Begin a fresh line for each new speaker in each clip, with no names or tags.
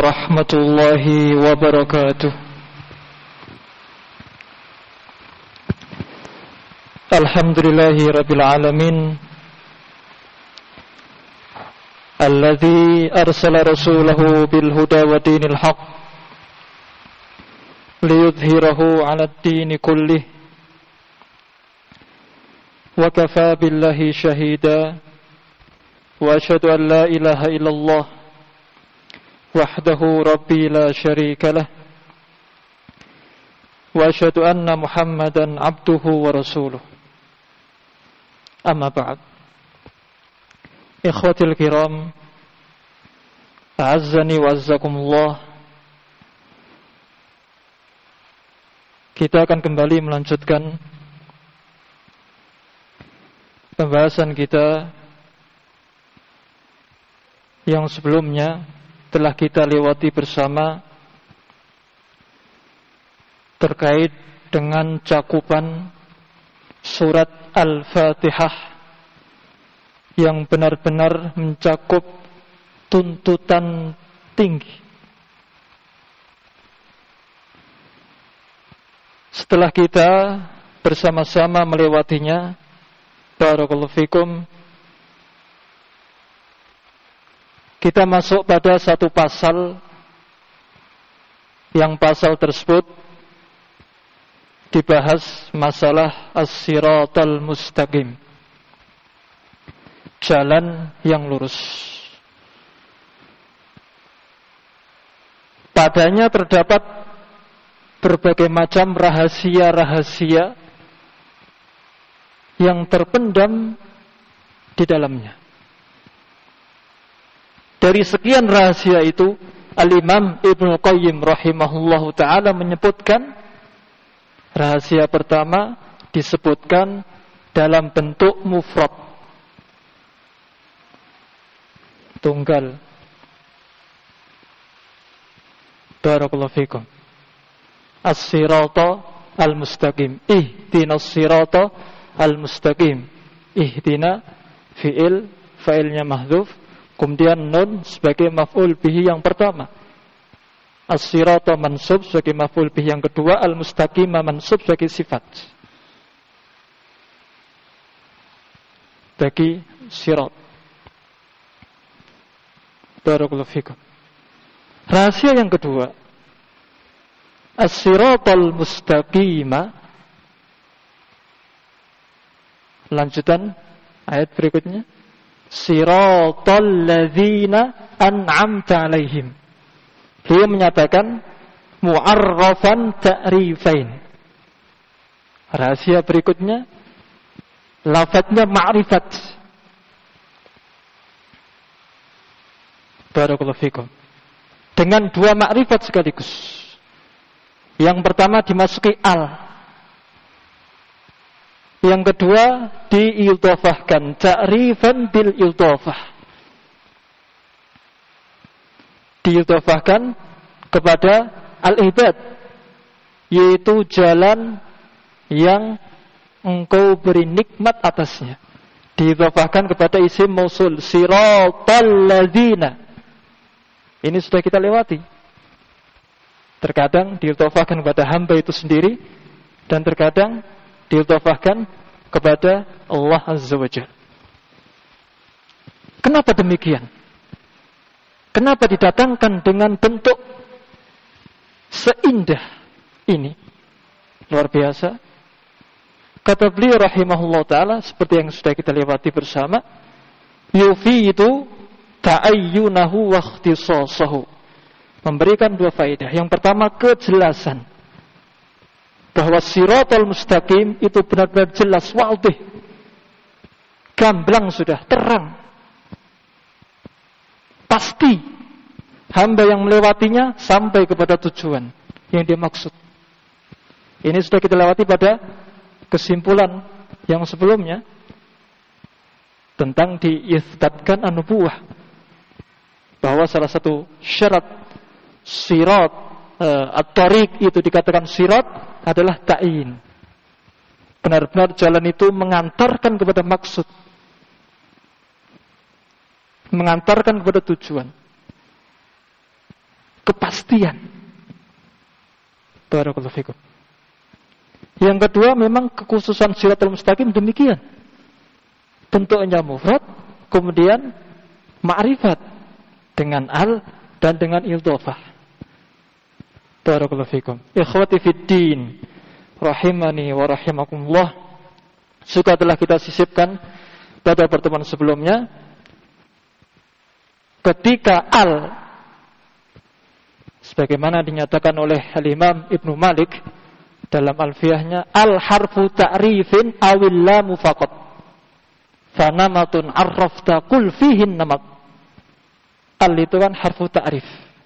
warahmatullahi wabarakatuh. Alhamdulillahi rabbil alamin, alladzi arsala rasulahu bil huda wa dinil haqq liyudhhirahu 'alad dini kullih wa kafaa billahi shahida wa asyhadu an la ilaha illallah wahdahu rabbi la syarika lah wa asyhadu anna muhammadan abduhu wa rasuluh. Amma ba'd. Ikhwatil kiram, a'azzani wa azzakumullah. Kita akan kembali melanjutkan pembahasan kita yang sebelumnya telah kita lewati bersama terkait dengan cakupan surat Al-Fatihah yang benar-benar mencakup tuntutan tinggi. Setelah kita bersama-sama melewatinya, barakallahu fikum, kita masuk pada satu pasal yang pasal tersebut dibahas masalah as-siratal mustaqim, jalan yang lurus. Padanya terdapat berbagai macam rahasia-rahasia yang terpendam di dalamnya. Dari sekian rahasia itu, Al-Imam Ibnu Qayyim rahimahullahu ta'ala menyebutkan rahasia pertama disebutkan dalam bentuk mufrad, tunggal. Barakallahu fikum. As-sirata al-mustaqim. Ihdinas sirata al-mustaqim. Ihdina fi'il, fa'ilnya mahdzuf, kemudian nun sebagai maf'ul bihi yang pertama. As-sirata mansub sebagai maf'ul bihi yang kedua, al-mustaqim mansub sebagai sifat bagi sirat. Barakallahu fikum. Rahasia yang kedua, as-siratal mustaqima, lanjutan ayat berikutnya, siratal ladzina an'amta alaihim. Dia menyatakan mu'arrafan ta'rifain. Rahasia berikutnya, lafadznya ma'rifat. Barakallahu fikum. Dengan dua ma'rifat sekaligus. Yang pertama dimasuki al. Yang kedua diiltofahkan, ta'rifan bil iltofah. Diiltofahkan kepada al-ibad, yaitu jalan yang engkau beri nikmat atasnya. Diiltofahkan kepada isim mausul, siratal ladzina. Ini sudah kita lewati. Terkadang diiltofahkan kepada hamba itu sendiri, dan terkadang diiltofahkan kepada Allah Azza wa Jalla. Kenapa demikian? Kenapa didatangkan dengan bentuk seindah ini? Luar biasa. Kata beliau rahimahullah ta'ala, seperti yang sudah kita lewati bersama, yufidu ta'ayyunahu wa ikhtisasahu. Memberikan dua faedah. Yang pertama, kejelasan. Bahwa siratal mustaqim itu benar-benar jelas, wadih. Gamblang sudah, terang. Pasti hamba yang melewatinya sampai kepada tujuan yang dimaksud. Ini sudah kita lewati pada kesimpulan yang sebelumnya tentang diisbatkan an-nubuwah, bahwa salah satu syarat sirat at-tariq itu dikatakan sirat adalah ta'yin. Benar-benar jalan itu mengantarkan kepada maksud, mengantarkan kepada tujuan. kepastian. Barakallahu fikum. Yang kedua, memang kekhususan Shiratal Mustaqim demikian. Bentuknya mufrad, kemudian ma'rifat dengan al dan dengan idhofah. Barakallahu fikum. Ikhwati fid din, rahimani wa rahimakumullah. Sudah telah kita sisipkan pada pertemuan sebelumnya, ketika al, sebagaimana dinyatakan oleh Al-Imam Ibnu Malik dalam alfiyahnya, al harfu ta'rifin awil lamu faqat fanamatun arrafta qul fihin namat. Al itu kan harfu ta'rif.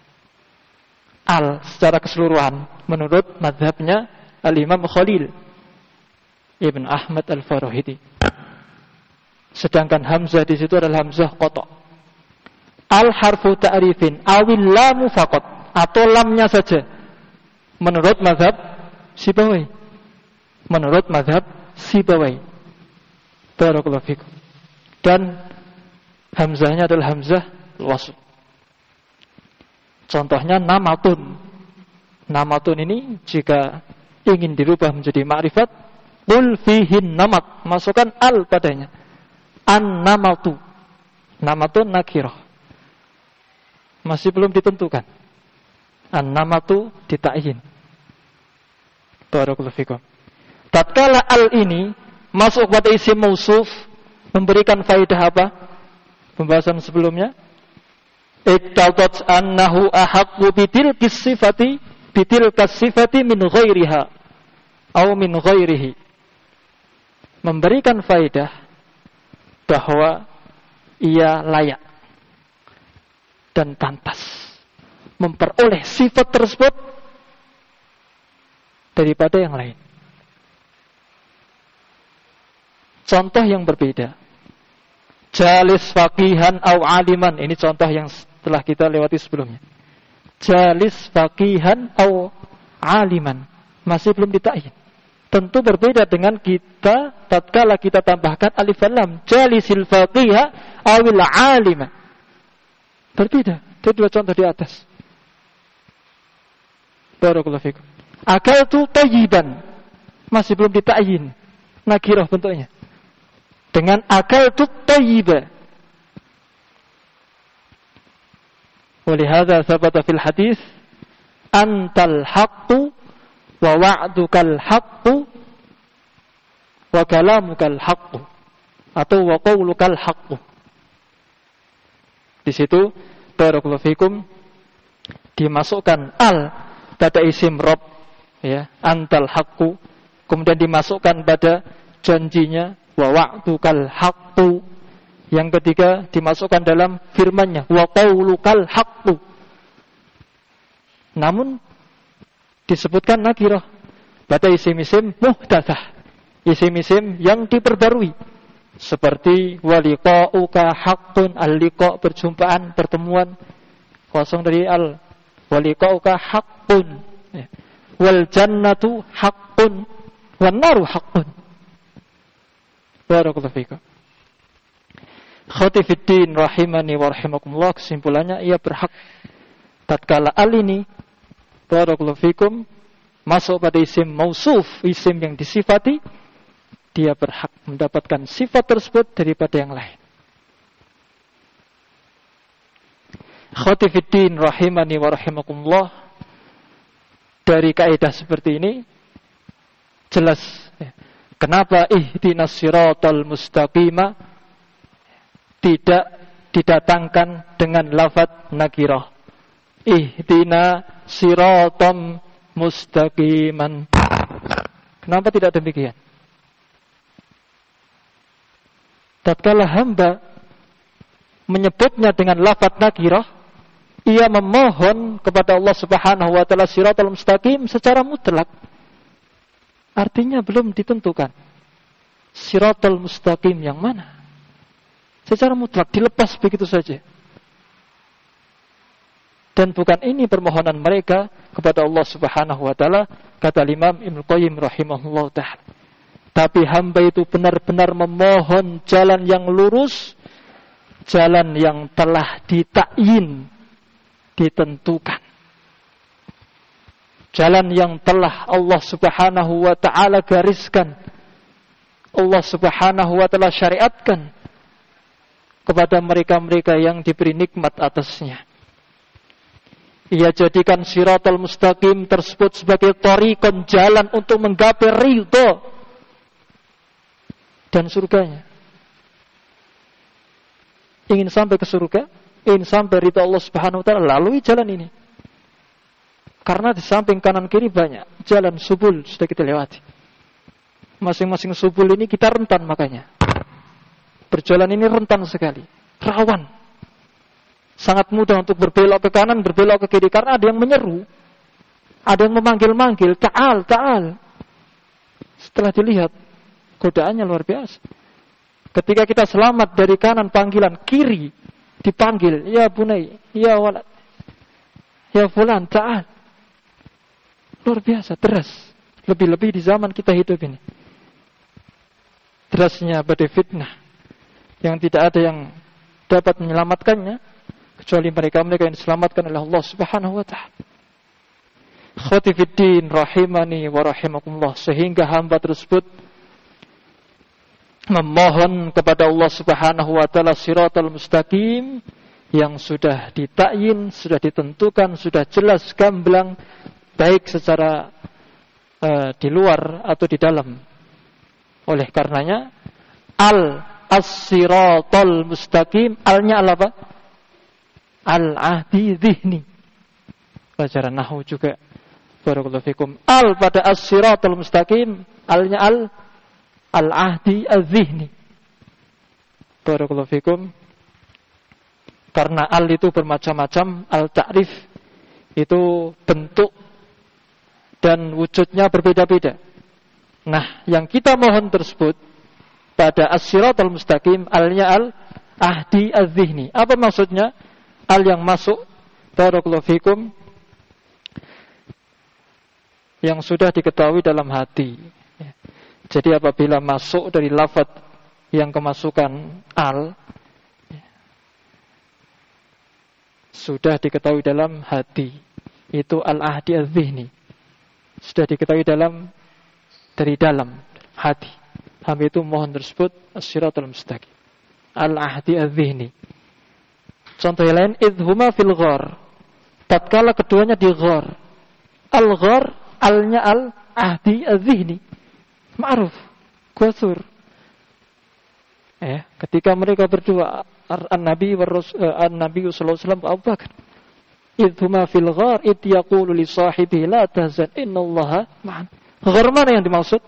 Al secara keseluruhan menurut mazhabnya Al-Imam Khalil Ibn Ahmad Al-Farahidi. Sedangkan hamzah di situ adalah hamzah qata'. Al harfu ta'rifin awil lamu faqat, atau lamnya saja menurut mazhab Sibawai. Menurut mazhab Sibawai. Barakallahu fikum. Dan hamzahnya adalah hamzah wasl. Contohnya namatun. Namatun ini jika ingin dirubah menjadi ma'rifat, qul fihin namat, masukkan al padanya. An-namatu. Namatun nakirah. Masih belum ditentukan. An-namatu ditakyin. Barakallahu fikum. Tatkala al ini masuk pada isim mausuf, memberikan faedah apa? Pembahasan sebelumnya, iqtadat annahu ahaqqu bitilkis sifati min ghairiha atau min ghairihi. Memberikan faedah bahwa ia layak dan pantas memperoleh sifat tersebut daripada yang lain. Contoh yang berbeda. Jalis faqihan au aliman. Ini contoh yang telah kita lewati sebelumnya. Jalis faqihan au aliman. Masih belum ditakyin. Tentu berbeda dengan kita tatkala kita tambahkan alif lam. Jalisil faqiha awil alima. Berbeda. Itu dua contoh di atas. Barakallahu fikum. Akaltu tayyiban. Masih belum ditakyin. Nakirah bentuknya. Dengan akaltu tayyiba. Walihada sabata fil hadis, antal haqqu wa wa'dukal haqqu wa kalamukal haqqu, atau wa qawlukal haqqu. Di situ barakallahu fikum dimasukkan al pada isim rob, ya, antal haqqu, kemudian dimasukkan pada janjinya wa wa'dukal haqqu. Yang ketiga dimasukkan dalam firman-Nya wa qaulukal haqqu. Namun disebutkan nakirah pada isim-isim muhdatsah, isim-isim yang diperbarui, seperti waliqa'uka haqqun, al-liqa' perjumpaan, pertemuan, kosong dari al. Waliqa'uka haqqun, wal jannatu haqqun, wan naru haqqun. Barakallahu fikum. Khatifiddin rahimani wa rahimakumullah, kesimpulannya ia berhak tatkala al ini barakallahu fikum masuk pada isim mausuf, isim yang disifati, dia berhak mendapatkan sifat tersebut daripada yang lain. Khatifiddin rahimani wa rahimakumullah, dari kaidah seperti ini jelas kenapa ihdinas siratal mustaqima tidak didatangkan dengan lafaz nakirah. Ihdina siratam mustaqiman. Kenapa tidak demikian? Tatkala hamba menyebutnya dengan lafaz nakirah, ia memohon kepada Allah Subhanahu wa taala siratal mustaqim secara mutlak. Artinya belum ditentukan siratal mustaqim yang mana. Secara mutlak dilepas begitu saja. Dan bukan ini permohonan mereka kepada Allah Subhanahu wa taala, kata Imam Ibnu Qayyim rahimahullah taala. Tapi hamba itu benar-benar memohon jalan yang lurus, jalan yang telah ditakyin, ditentukan. jalan yang telah Allah Subhanahu wa ta'ala gariskan, Allah Subhanahu wa ta'ala syariatkan kepada mereka-mereka yang diberi nikmat atasnya. Ia jadikan siratal mustaqim tersebut sebagai thariqan, jalan untuk menggapai ridho dan surganya. Ingin sampai ke surga, ingin sampai ridho Allah Subhanahu wa ta'ala, lalui jalan ini. Karena di samping kanan kiri banyak jalan subul sudah kita lewati. Masing-masing subul ini kita rentan, makanya berjalan ini rentan sekali, rawan. Sangat mudah untuk berbelok ke kanan, berbelok ke kiri, karena ada yang menyeru, ada yang memanggil-manggil, ta'al, ta'al. Setelah dilihat, godaannya luar biasa. Ketika kita selamat dari kanan panggilan, kiri dipanggil, ya bunai, ya walad, ya fulan, ta'al. Luar biasa, deras. Lebih-lebih di zaman kita hidup ini. Derasnya badai fitnah yang tidak ada yang dapat menyelamatkannya kecuali mereka-mereka yang diselamatkan oleh Allah Subhanahu wa ta'ala. Khawati fiddin rahimani wa rahimakumullah. Sehingga hamba tersebut memohon kepada Allah Subhanahu wa ta'ala siratal mustaqim yang sudah ditakyin, sudah ditentukan, sudah jelas gamblang, baik secara di luar atau di dalam. Oleh karenanya as-siratal mustaqim, alnya apa? Al-ahdi dhihni. Pelajaran nahwu juga. Barakallahu fikum. Al pada as-siratal mustaqim, alnya al-ahdi al-dhihni. Barakallahu fikum. Karena al itu bermacam-macam, al-ta'rif itu bentuk dan wujudnya berbeda-beda. Nah, yang kita mohon tersebut pada as-siratal mustaqim, alnya al-ahdi al-dhihni. Apa maksudnya? Al yang masuk, barakallahu fikum, yang sudah diketahui dalam hati. Jadi apabila masuk dari lafaz yang kemasukan al, sudah diketahui dalam hati, itu al-ahdi al-dhihni. Sudah diketahui dari dalam hati. Hamba itu mohon tersebut as-siratal mustaqim, al-ahdi al-dhihni. Contoh yang lain, idhuma fil ghar. Tatkala keduanya di ghar. Al-ghar, alnya al-ahdi al-dhihni. Ma'ruf, ghasur. Ketika mereka berdua, An-Nabi sallallahu alaihi wasallam Abu Bakar. Idhuma fil ghar, id yaqulu li sahibihi la tahzan innallaha ma'ana. Ghar mana yang dimaksud?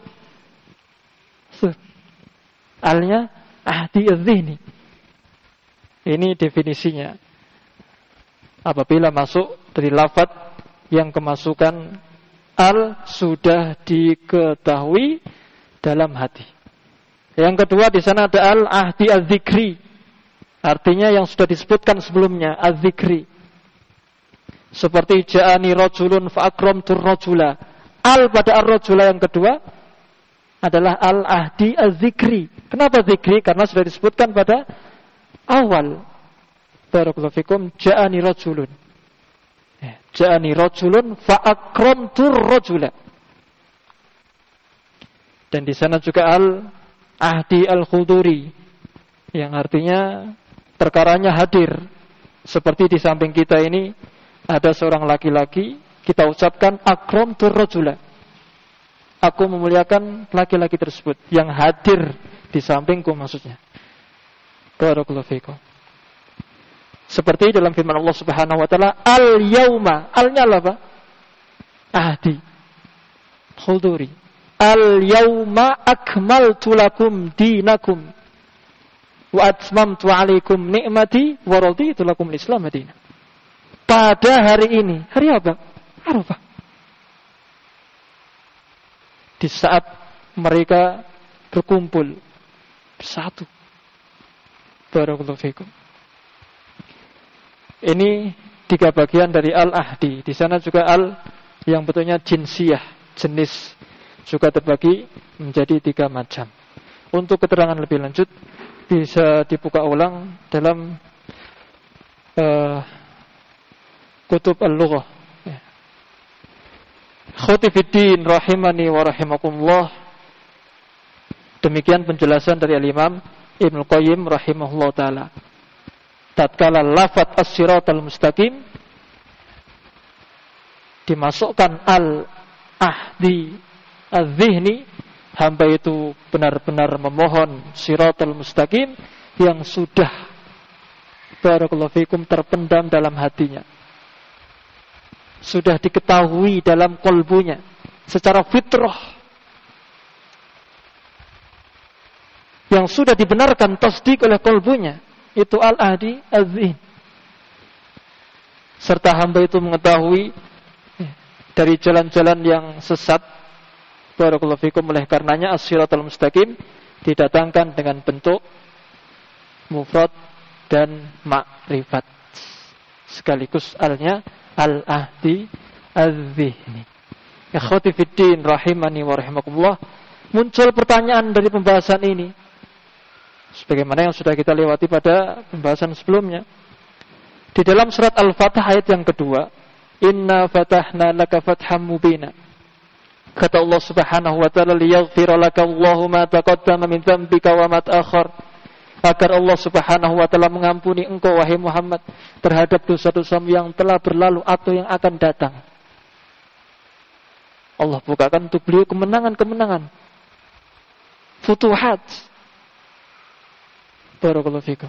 Alnya ahdi al-dhihni. Ini definisinya. Apabila masuk dari lafaz yang kemasukan al sudah diketahui dalam hati. Yang kedua di sana ada al-ahdi al-dzikri. Artinya yang sudah disebutkan sebelumnya, al-dzikri. Seperti ja'ani rajulun fa akramtur rajula. Al pada ar-rajula yang kedua adalah al-ahdi al-dzikri. Kenapa dzikri? Karena sudah disebutkan pada awal. Barakallahu fikum, ja'ani rajulun. Ja'ani rajulun fa akramtur rajula. Dan di sana juga al-ahdi al-khuduri, yang artinya perkaranya hadir. Seperti di samping kita ini ada seorang laki-laki, kita ucapkan akramtur rajula. Aku memuliakan laki-laki tersebut yang hadir di sampingku, maksudnya. Barakallahu fikum. Seperti dalam firman Allah Subhanahu wa taala, al-yauma, alnya apa? Ahdi. Khuduri. Al-yauma akmaltu lakum dinakum wa atmamtu 'alaikum ni'mati wa raditu lakum al-Islam madinah. Pada hari ini, hari apa? Arafah. Di saat mereka berkumpul bersatu. Barakallahu fikum. Ini 3 bagian dari al-ahdi. Di sana juga al yang betulnya jinsiyah, jenis, juga terbagi menjadi 3 macam. Untuk keterangan lebih lanjut bisa dibuka ulang dalam kutub al-lughah. Ikhwati fiddin rahimani wa rahimakumullah. Demikian penjelasan dari Al-Imam Ibnu Qayyim rahimahullah taala. Tatkala lafaz as-siratal mustaqim dimasukkan al-ahdi az-zihni, hamba itu benar-benar memohon siratal mustaqim yang sudah barakallahu fikum terpendam dalam hatinya, sudah diketahui dalam kolbunya secara fitrah, yang sudah dibenarkan tasdik oleh kolbunya, itu al-ahdi az-zihn. Serta hamba itu mengetahui dari jalan-jalan yang sesat, barakallahu fikum, oleh karenanya as-siratal mustaqim didatangkan dengan bentuk mufrad dan ma'rifat sekaligus alnya al-ahdi az-zihni. Ikhwati fiddin rahimani wa rahimakumullah. Muncul pertanyaan dari pembahasan ini sebagaimana yang sudah kita lewati pada pembahasan sebelumnya. Di dalam surat Al-Fatah ayat yang kedua, inna fatahna laka fatham mubina. Kata Allah Subhanahu wa taala, liyaghfira laka Allahu ma taqaddama min dzambika wa ma ta'akhkhar. Agar Allah Subhanahu wa taala mengampuni engkau wahai Muhammad terhadap dosa-dosamu yang telah berlalu atau yang akan datang. Allah bukakan untuk beliau kemenangan-kemenangan, futuhat. Barakallahu fikum.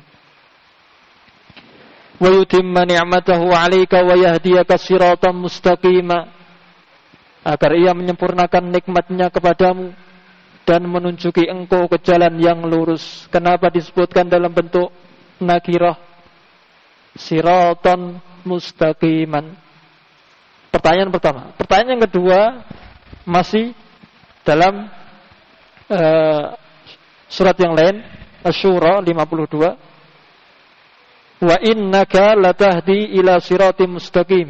Wa yutimma ni'matahu 'alaika wa yahdiyaka siratan mustaqima. Agar ia menyempurnakan nikmatnya kepadamu dan menunjuki engkau ke jalan yang lurus. Kenapa disebutkan dalam bentuk nakirah? Siratan mustaqiman. Pertanyaan pertama. Pertanyaan yang kedua masih dalam surat yang lain, Asy-Syura 52. Wa innaka latahdi ila siratim mustaqim.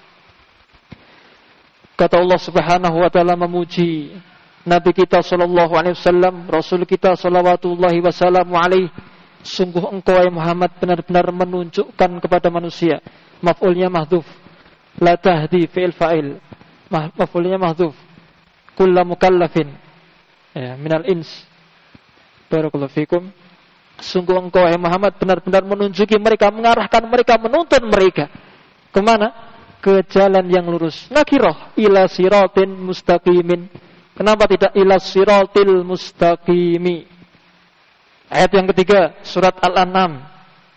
Kata Allah Subhanahu wa taala memuji Nabi kita sallallahu alaihi wasallam, Rasul kita salawatullahi wasallamu alaihi. Sungguh engkau wahai Muhammad benar-benar menunjukkan kepada manusia. Maf'ulnya mahdhuf. La tahdi fi'il fa'il. Maf'ulnya mahdhuf. Kullu mukallafin. Ya, minal ins. Barakallahu fikum. Sungguh engkau wahai Muhammad benar-benar menunjuki mereka, mengarahkan mereka, menuntun mereka kemana? Ke jalan yang lurus. Nakirah ila siratin mustaqimin. Kenapa tidak ila siratil mustaqimi? Ayat yang ketiga, surat Al-An'am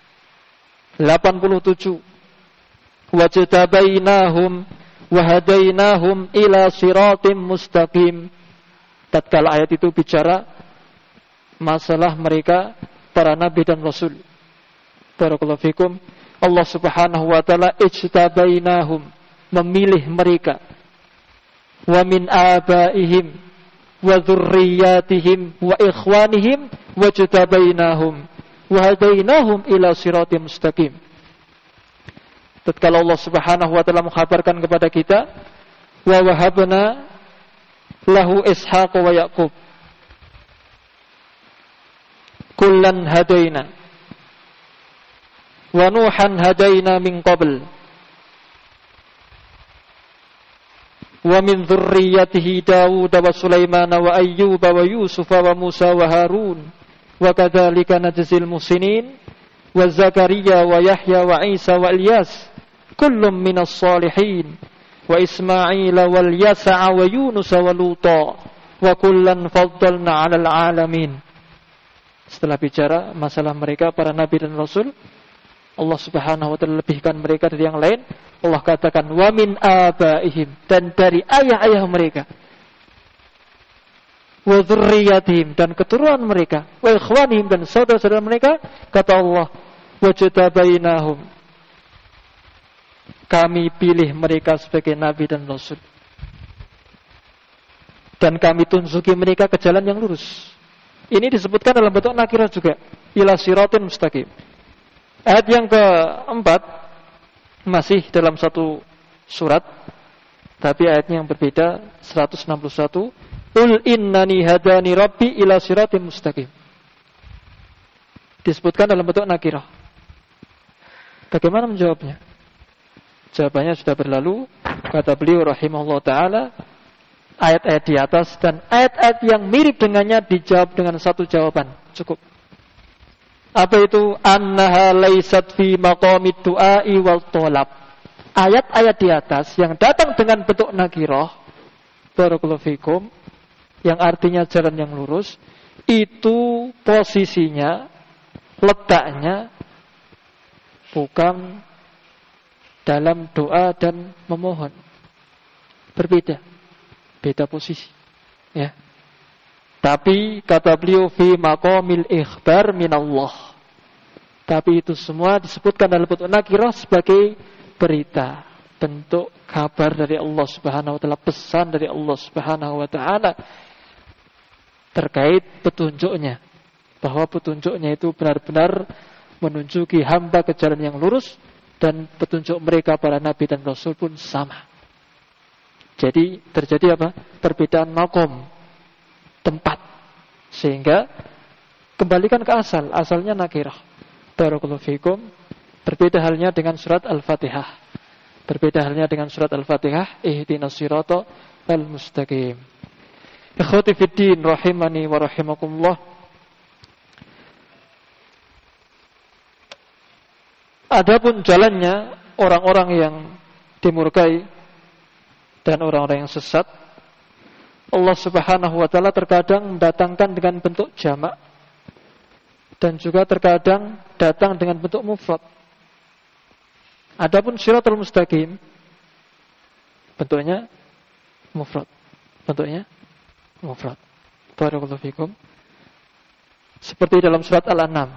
87. Wajtabainahum wa hadainahum ila siratim mustaqim. Tatkala ayat itu bicara masalah mereka para nabi dan rasul. Barakallahu fikum. Allah Subhanahu wa taala ijtabainahum, memilih mereka. Wa min abaihim wa dzurriyyatihim wa ikhwanihim wajtabainahum wa hadainahum ila siratim mustaqim. Tatkala Allah Subhanahu wa taala mengkhabarkan kepada kita, wa wahabna lahu Ishaq wa Yaqub kullan hadaina wa Nuhan hadaina min qabl wa min dzurriyyatihi Daud wa Sulaiman wa Ayyub wa Yusuf wa Musa wa Harun wa kadzalika najzil muhsinin wa Zakaria wa Yahya wa Isa wa Ilyas kullum minas salihin wa Ismail wal Yasa' wa Yunus wa Luta wa kullan faddalna 'alal 'alamin. Setelah bicara masalah mereka para nabi dan rasul, Allah Subhanahu wa taala lebihkan mereka dari yang lain. Allah katakan wa min abaihim, dan dari ayah-ayah mereka, wa dzurriyyatihim, dan keturunan mereka, wa ikhwanihim, dan saudara-saudara mereka. Kata Allah, wajtabainahum, kami pilih mereka sebagai nabi dan rasul, dan kami tunjuki mereka ke jalan yang lurus. Ini disebutkan dalam bentuk nakirah juga, ila siratin mustaqim. Ayat yang keempat masih dalam satu surat, tapi ayatnya yang berbeda, 161. Qul innani hadani rabbi ila siratin mustaqim. Disebutkan dalam bentuk nakirah. Bagaimana menjawabnya? Jawabannya sudah berlalu. Kata beliau rahimahullah ta'ala, ayat-ayat di atas dan ayat-ayat yang mirip dengannya dijawab dengan satu jawaban. Cukup. Apa itu? Annaha laysat fi maqamid du'ai wal tolab. Ayat-ayat di atas yang datang dengan bentuk nakirah, barakallahu fikum, yang artinya jalan yang lurus, itu posisinya, letaknya bukan dalam doa dan memohon. Berbeda. Beda posisi. Ya. Tapi kata beliau fi maqamil ikhbar minallah. Tapi itu semua disebutkan dalam bentuk nakirah sebagai berita, bentuk kabar dari Allah Subhanahu wa taala, pesan dari Allah Subhanahu wa taala terkait petunjuknya, bahwa petunjuknya itu benar-benar menunjuki hamba ke jalan yang lurus, dan petunjuk mereka para nabi dan rasul pun sama. Jadi terjadi apa? Perbedaan makom, tempat, sehingga kembalikan ke asal, asalnya nakirah. Barakallahu fikum. Berbeda halnya dengan surat Al-Fatihah. Berbeda halnya dengan surat Al-Fatihah, ihdinas siratal mustaqim. Ikhwati fiddin rahimani wa rahimakumullah. Adapun jalannya orang-orang yang dimurkai dan orang-orang yang sesat, Allah Subhanahu wa taala terkadang mendatangkan dengan bentuk jamak dan juga terkadang datang dengan bentuk mufrad. Adapun siratal mustaqim bentuknya mufrad. Bentuknya mufrad. Barakallahu fikum. Seperti dalam surat Al-An'am.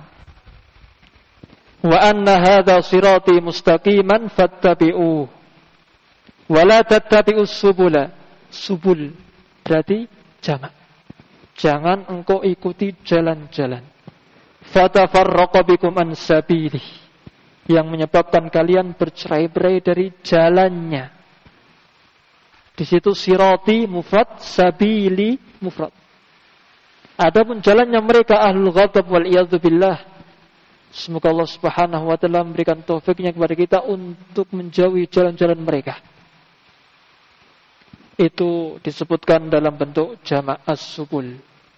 Wa anna hadza sirati mustaqiman fattabi'uhu wa la tattabi'us subula. Subul berarti jamak. Jangan engkau ikuti jalan-jalan. Fatafarraqa bikum an sabilihi, yang menyebabkan kalian bercerai-berai dari jalannya. Di situ sirati mufrad, sabili mufrad. Adapun jalannya mereka ahlul ghadab wal iyadzu billah. Semoga Allah Subhanahu wa taala memberikan taufiknya kepada kita untuk menjauhi jalan-jalan mereka. Itu disebutkan dalam bentuk jamak as-subul.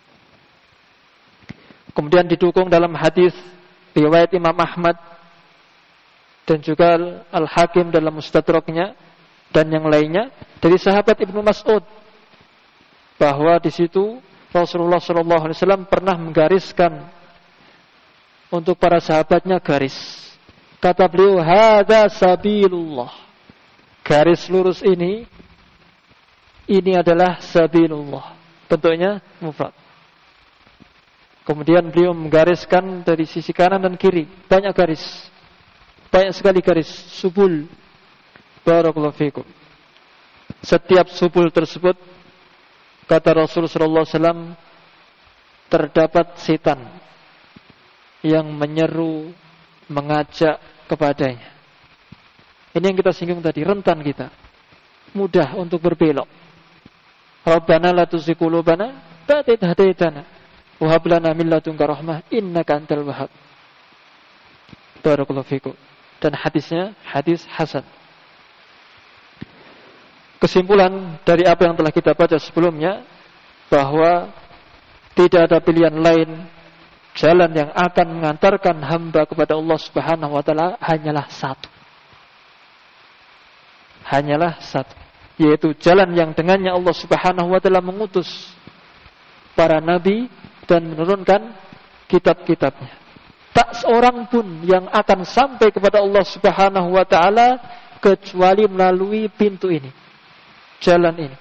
Kemudian didukung dalam hadis riwayat Imam Ahmad dan juga Al-Hakim dalam Mustadraknya dan yang lainnya dari sahabat Ibnu Mas'ud, bahwa di situ Rasulullah SAW pernah menggariskan untuk para sahabatnya garis. Kata beliau, hadza sabilullah. Garis lurus ini adalah sabilullah. Bentuknya mufrad. Kemudian beliau menggariskan dari sisi kanan dan kiri, banyak garis. Banyak sekali garis, subul. Barakallahu fikum. Setiap subul tersebut, kata Rasulullah SAW, terdapat setan yang menyeru, mengajak kepadanya. Ini yang kita singgung tadi, rentan kita, mudah untuk berbelok. Rabbana la tuzigh qulubana ba'da idh hadaitana wa hab lana min ladunka rahmah innaka antal wahhab. Barakallahu fikum. Dan hadisnya hadis hasan. Kesimpulan dari apa yang telah kita baca sebelumnya, bahwa tidak ada pilihan lain, jalan yang akan mengantarkan hamba kepada Allah Subhanahu wa taala hanyalah satu. Hanyalah satu, yaitu jalan yang dengannya Allah Subhanahu wa taala mengutus para nabi dan menurunkan kitab-kitabnya. Tak seorang pun yang akan sampai kepada Allah Subhanahu wa taala kecuali melalui pintu ini, jalan ini.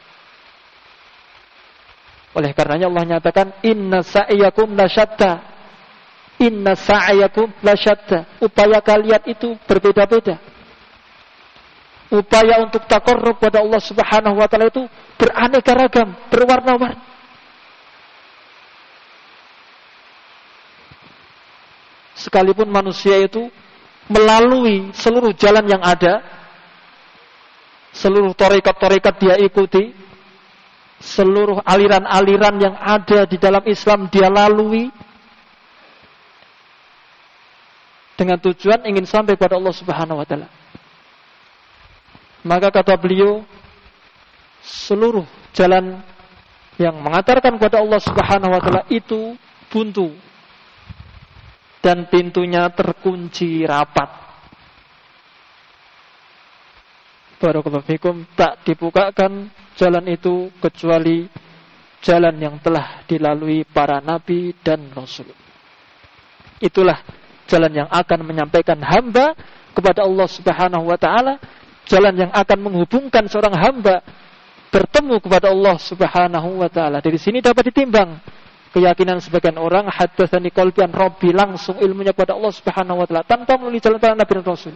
Oleh karenanya Allah nyatakan, inna sa'yakum lasyatta. Inna sa'yakum lasyatta. Upaya kalian itu berbeda-beda. Upaya untuk taqarrub pada Allah Subhanahu wa taala itu beraneka ragam, berwarna-warni. Sekalipun manusia itu melalui seluruh jalan yang ada, seluruh tarekat-tarekat dia ikuti, seluruh aliran-aliran yang ada di dalam Islam dia lalui, dengan tujuan ingin sampai pada Allah Subhanahu wa taala. Maka kata beliau, seluruh jalan yang mengantarkan kepada Allah Subhanahu wa taala itu buntu dan pintunya terkunci rapat. Barakallahu fikum, tak dibukakan jalan itu kecuali jalan yang telah dilalui para nabi dan rasul. Itulah jalan yang akan menyampaikan hamba kepada Allah Subhanahu wa taala, jalan yang akan menghubungkan seorang hamba bertemu kepada Allah Subhanahu wa taala. Dari sini dapat ditimbang keyakinan sebagian orang, haddatsani qalbi an rabbi, langsung ilmunya kepada Allah Subhanahu wa taala tanpa melalui jalan para nabi dan rasul.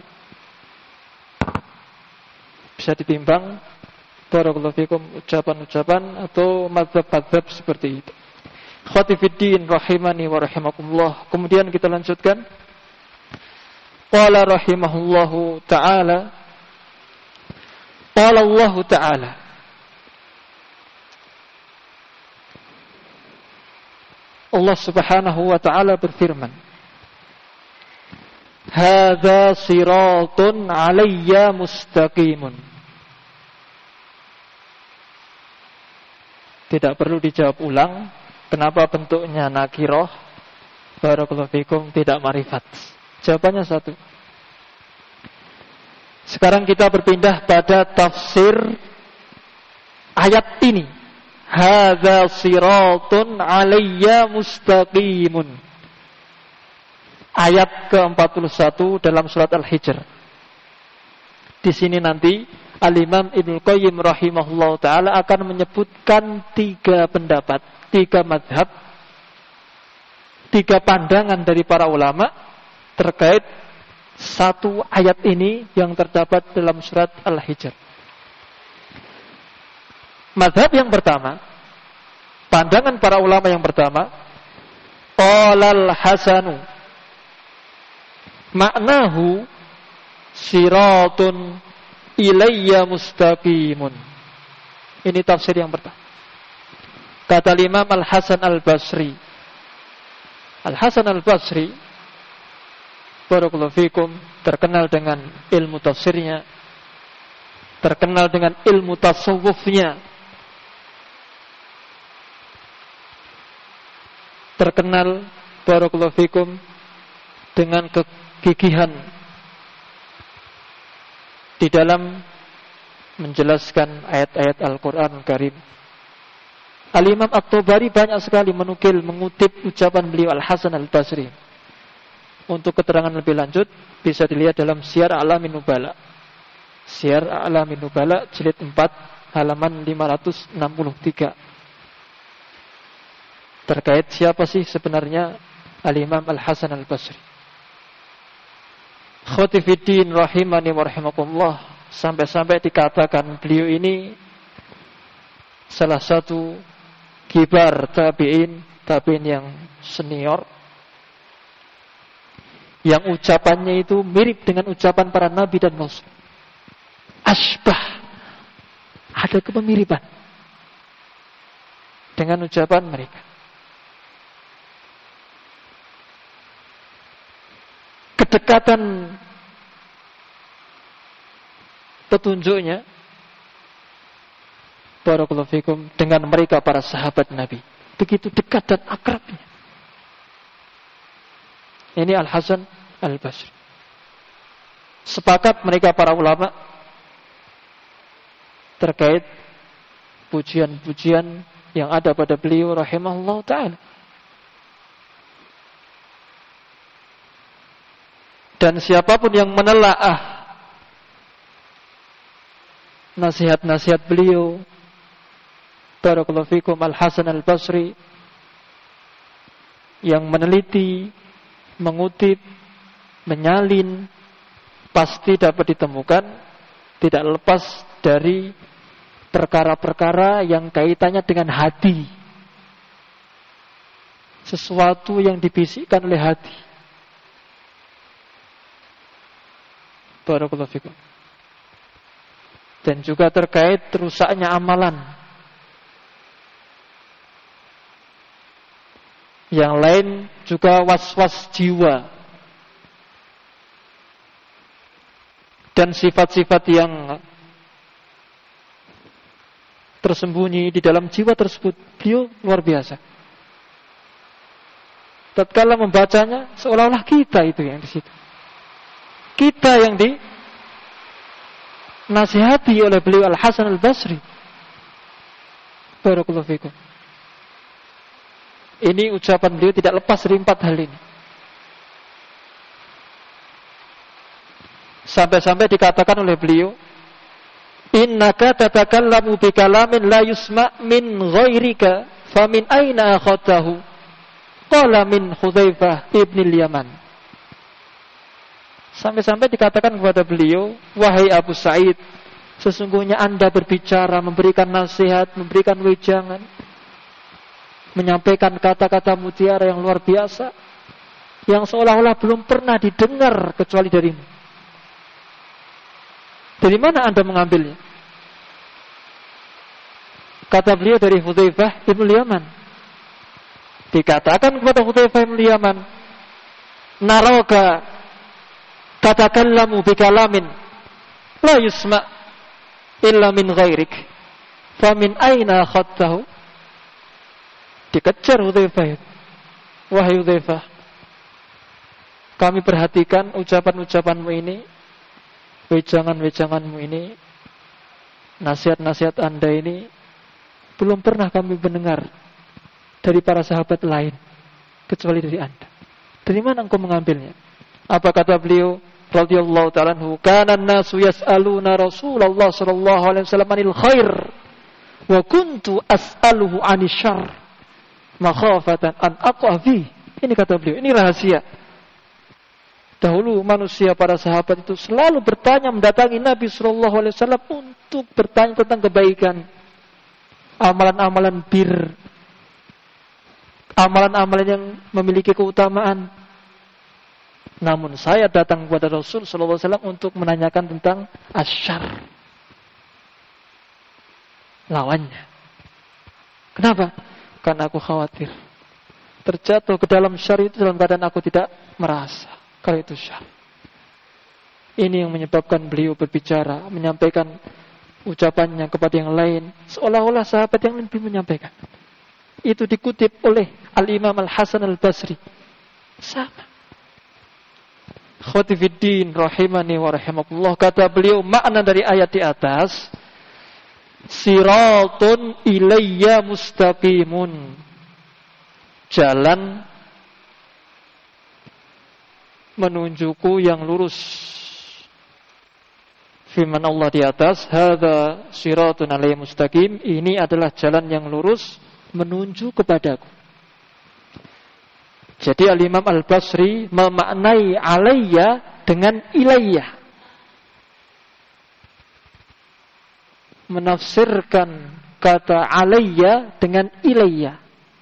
Bisa ditimbang barakallahu fikum ucapan-ucapan atau mazhab-mazhab seperti itu. Khatifiddin rahimani wa rahimakumullah. Kemudian kita lanjutkan. Qala rahimahullahu ta'ala. Qala Allah ta'ala. Allah Subhanahu wa ta'ala berfirman, hadza siratun 'alayya mustaqimun. Tidak perlu dijawab ulang. Kenapa bentuknya nakirah? Barakallahu fikum, tidak marifat. Jawabannya satu. Sekarang kita berpindah pada tafsir ayat ini. Hadza siratun 'alayya mustaqimun. Ayat ke-41 dalam surat Al-Hijr. Di sini nanti Al-Imam Ibnu Qayyim rahimahullah ta'ala akan menyebutkan 3 pendapat, 3 madhab, 3 pandangan dari para ulama terkait satu ayat ini yang terdapat dalam surat Al-Hijr. Madhab yang pertama, pandangan para ulama yang pertama, qalal hasanu maknahu siratun ilayya mustaqimun. Ini tafsir yang pertama. Kata Imam Al-Hasan Al-Basri. Al-Hasan Al-Basri barakallahu fikum terkenal dengan ilmu tafsirnya, terkenal dengan ilmu tasawufnya, terkenal barakallahu fikum dengan kegigihan di dalam menjelaskan ayat-ayat Al-Quran Al-Karim. Al-Imam At-Tabari banyak sekali mengutip ucapan beliau Al-Hasan Al-Basri. Untuk keterangan lebih lanjut bisa dilihat dalam Syiar A'lamin Nubala. Syiar A'lamin Nubala jilid 4 halaman 563. Terkait siapa sih sebenarnya Al-Imam Al-Hasan Al-Basri. Khatifiddin rahimani wa rahimakumullah, sampai-sampai dikatakan beliau ini salah satu kibar tabi'in yang senior, yang ucapannya itu mirip dengan ucapan para nabi dan rasul. Asbah, ada kemiripan dengan ucapan mereka. Kedekatan petunjuknya barakallahu fikum dengan mereka para sahabat Nabi begitu dekat dan akrabnya. Ini Al-Hasan Al-Basri. Sepakat mereka para ulama terkait pujian-pujian yang ada pada beliau rahimahullah ta'ala. Dan siapapun yang menelaah nasihat-nasihat beliau barakallahu fikum Al-Hasan Al-Basri, yang meneliti, mengutip, menyalin, pasti dapat ditemukan tidak lepas dari perkara-perkara yang kaitannya dengan hati. Sesuatu yang dibisikkan oleh hati. Barakallahu fikum. Dan juga terkait rusaknya amalan. Yang lain juga was-was jiwa. Dan sifat-sifat yang tersembunyi di dalam jiwa tersebut. Beliau luar biasa. Tatkala membacanya, seolah-olah kita itu yang di situ. Kita yang dinasihati oleh beliau Al-Hasan Al-Basri. Barakallahu fikum. Ini ucapan beliau tidak lepas dari 4 hal ini. Sampai-sampai dikatakan oleh beliau, innaka tatakallamu bi kalamin la yusma' min ghairika famin aina akhadtahu qala min Hudzaifah ibn al-Yaman. Sampai-sampai dikatakan kepada beliau, wahai Abu Sa'id, sesungguhnya Anda berbicara, memberikan nasihat, memberikan wejangan, menyampaikan kata-kata mutiara yang luar biasa, yang seolah-olah belum pernah didengar kecuali darimu. Dari mana Anda mengambilnya? Kata beliau dari Hudzaifah ibn al-Yaman. Dikatakan kepada Hudzaifah ibn al-Yaman, naraka tatakallamu bi kalamin la yusma' illa min ghairik famin aina akhadtahu. Dikejar Hudzaifah. Wahai Hudzaifah, kami perhatikan ucapan-ucapanmu ini, wejangan-wejanganmu ini, nasihat-nasihat Anda ini belum pernah kami mendengar dari para sahabat lain kecuali dari Anda. Dari mana engkau mengambilnya? Apa kata beliau radhiyallahu ta'ala anhu, kana an-nasu yas'aluna Rasulullah sallallahu alaihi wasallam anil khair wa kuntu as'aluhu 'anil syarr makhafatan an aqwa fi. Ini kata beliau, ini rahasia. Dahulu manusia, para sahabat itu selalu bertanya, mendatangi Nabi sallallahu alaihi wasallam untuk bertanya tentang kebaikan, amalan-amalan bir, amalan-amalan yang memiliki keutamaan. Namun saya datang kepada Rasul sallallahu alaihi wasallam untuk menanyakan tentang asyar, lawannya. Kenapa? Karena aku khawatir terjatuh ke dalam syar itu dalam keadaan aku tidak merasa kalau itu syar. Ini yang menyebabkan beliau berbicara, menyampaikan ucapannya kepada yang lain, seolah-olah sahabat yang lain belum menyampaikan. Itu dikutip oleh Al-Imam Al-Hasan Al-Basri. Sama. Khotifiddin rahimani wa rahimakumullah, kata beliau, makna dari ayat di atas, siratun ilayya mustaqimun, jalan menunjuku yang lurus. Firman Allah di atas, hadza siratun alayya mustaqim, ini adalah jalan yang lurus menuju kepadaku. Jadi Al-Imam Al-Basri memaknai alayya dengan ilayya, menafsirkan kata alayya dengan ilayya.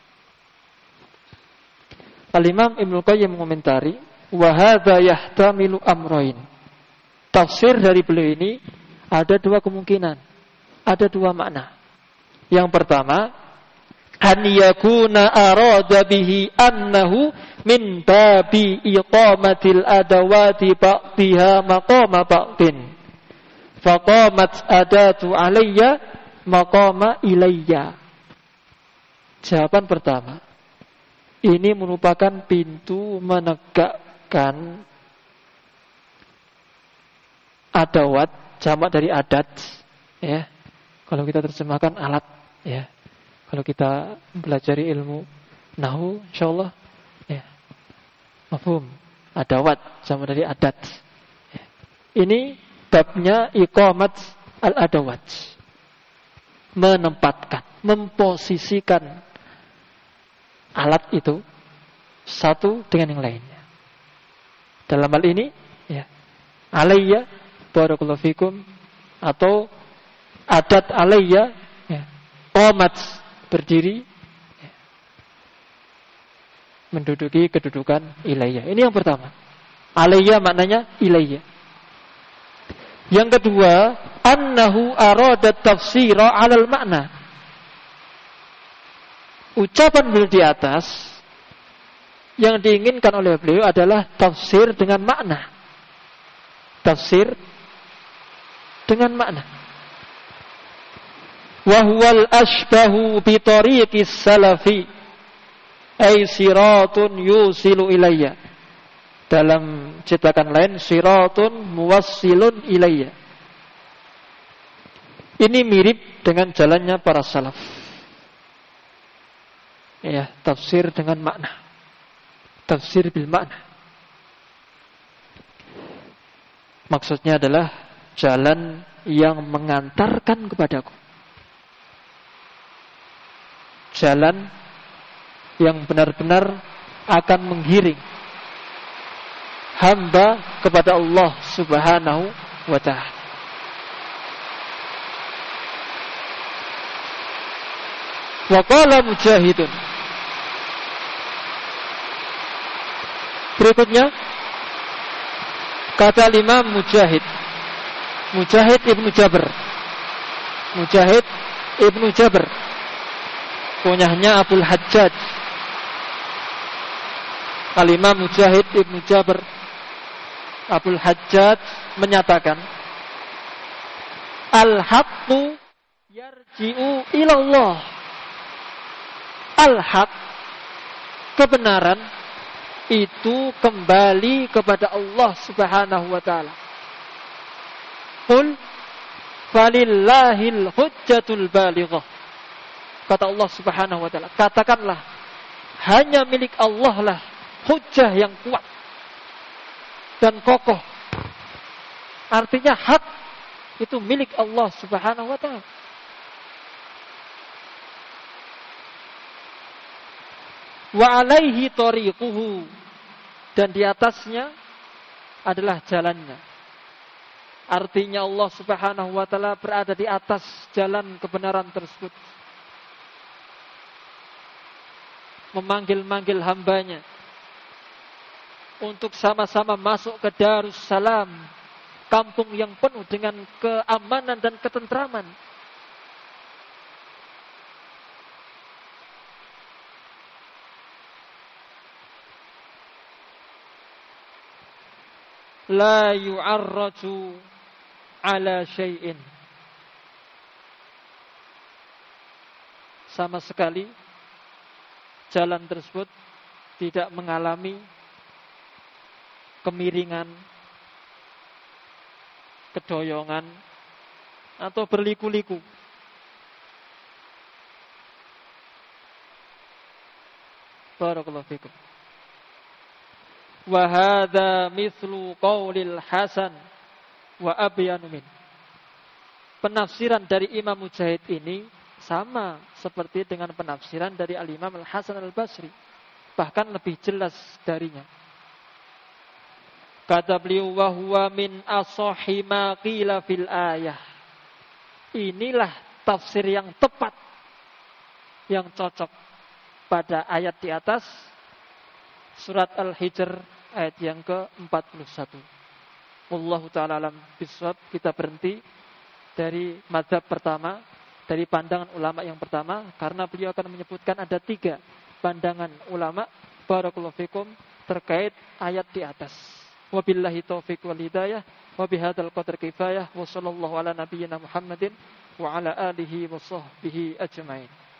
Al-Imam Ibnu Qayyim mengomentari, wa hadza yahtamilu amrayn. Tafsir dari beliau ini ada 2 kemungkinan, ada 2 makna. Yang pertama, an yakuna arada bihi annahu min babi iqamatil adawati ba'dha maqama ba'din faqamat adatu alayya maqama ilayya. Jawaban pertama, ini merupakan pintu menegakkan adawat, jamak dari adat, ya. Kalau kita terjemahkan alat, ya. Kalau kita belajari ilmu nahwu, insyaallah, ya. Mafhum, adawat, jamak dari adat. Ya. Ini babnya iqamat al-adawat. Menempatkan, memposisikan alat itu satu dengan yang lainnya. Dalam hal ini, ya, alayya barakallahu fikum, atau adat alayya, ya, qamat berdiri, ya, menduduki kedudukan ilayya. Ini yang pertama. Alayya maknanya ilayya. Yang kedua, annahu arada tafsira 'alal makna. Ucapan beliau di atas yang diinginkan oleh beliau adalah tafsir dengan makna. Tafsir dengan makna. wa huwal ashbahu bi tariqis salafi ay siratun yusilu ilayya. Dalam cetakan lain siratun muwassilun ilayya. Ini mirip dengan jalannya para salaf. Ya, tafsir dengan makna. Tafsir bil makna. Maksudnya adalah jalan yang mengantarkan kepadaku. Jalan yang benar-benar akan menggiring hamba kepada Allah Subhanahu wa ta'ala. Wa qala Mujahidun. Berikutnya kata Imam Mujahid, Mujahid Ibnu Jabr, Mujahid Ibnu Jabr, kunyahnya Abul Hajjaj. Al-Imam Mujahid Ibnu Jabr Abul Hajjaj menyatakan, al-haqqu yarji'u ilallah. Al-haq, kebenaran itu kembali kepada Allah Subhanahu wa ta'ala. Qul falillahil hujjatul balighah. Kata Allah Subhanahu wa ta'ala, katakanlah, hanya milik Allah lah hujjah yang kuat dan kokoh. Artinya hak itu milik Allah Subhanahu wa ta'ala. Wa alaihi tariquhu, dan di atasnya adalah jalannya. Artinya Allah Subhanahu wa ta'ala berada di atas jalan kebenaran tersebut, memanggil-manggil hambanya untuk sama-sama masuk ke Darussalam, kampung yang penuh dengan keamanan dan ketentraman. La yu'arraju ala syai'in. Sama sekali jalan tersebut tidak mengalami kemiringan, kedoyongan, atau berliku-liku. Barakallahu fikum. Wa hadza mithlu qaulil Hasan wa abyanu min. Penafsiran dari Imam Mujahid ini sama seperti dengan penafsiran dari Al-Imam Al-Hasan Al-Basri, bahkan lebih jelas darinya. Kata beliau, wa huwa min asahhi ma qila fil ayah. Inilah tafsir yang tepat, yang cocok pada ayat di atas surat Al-Hijr ayat yang ke-41. Wallahu ta'ala alam bisawab. Kita berhenti dari mazhab pertama, dari pandangan ulama yang pertama, karena beliau akan menyebutkan ada 3 pandangan ulama barakallahu fikum terkait ayat di atas. Wabillahi taufiq wal hidayah, wa bihadzal qadar kifayah, wa sallallahu ala nabiyyina Muhammadin wa ala alihi wa sahbihi ajmain.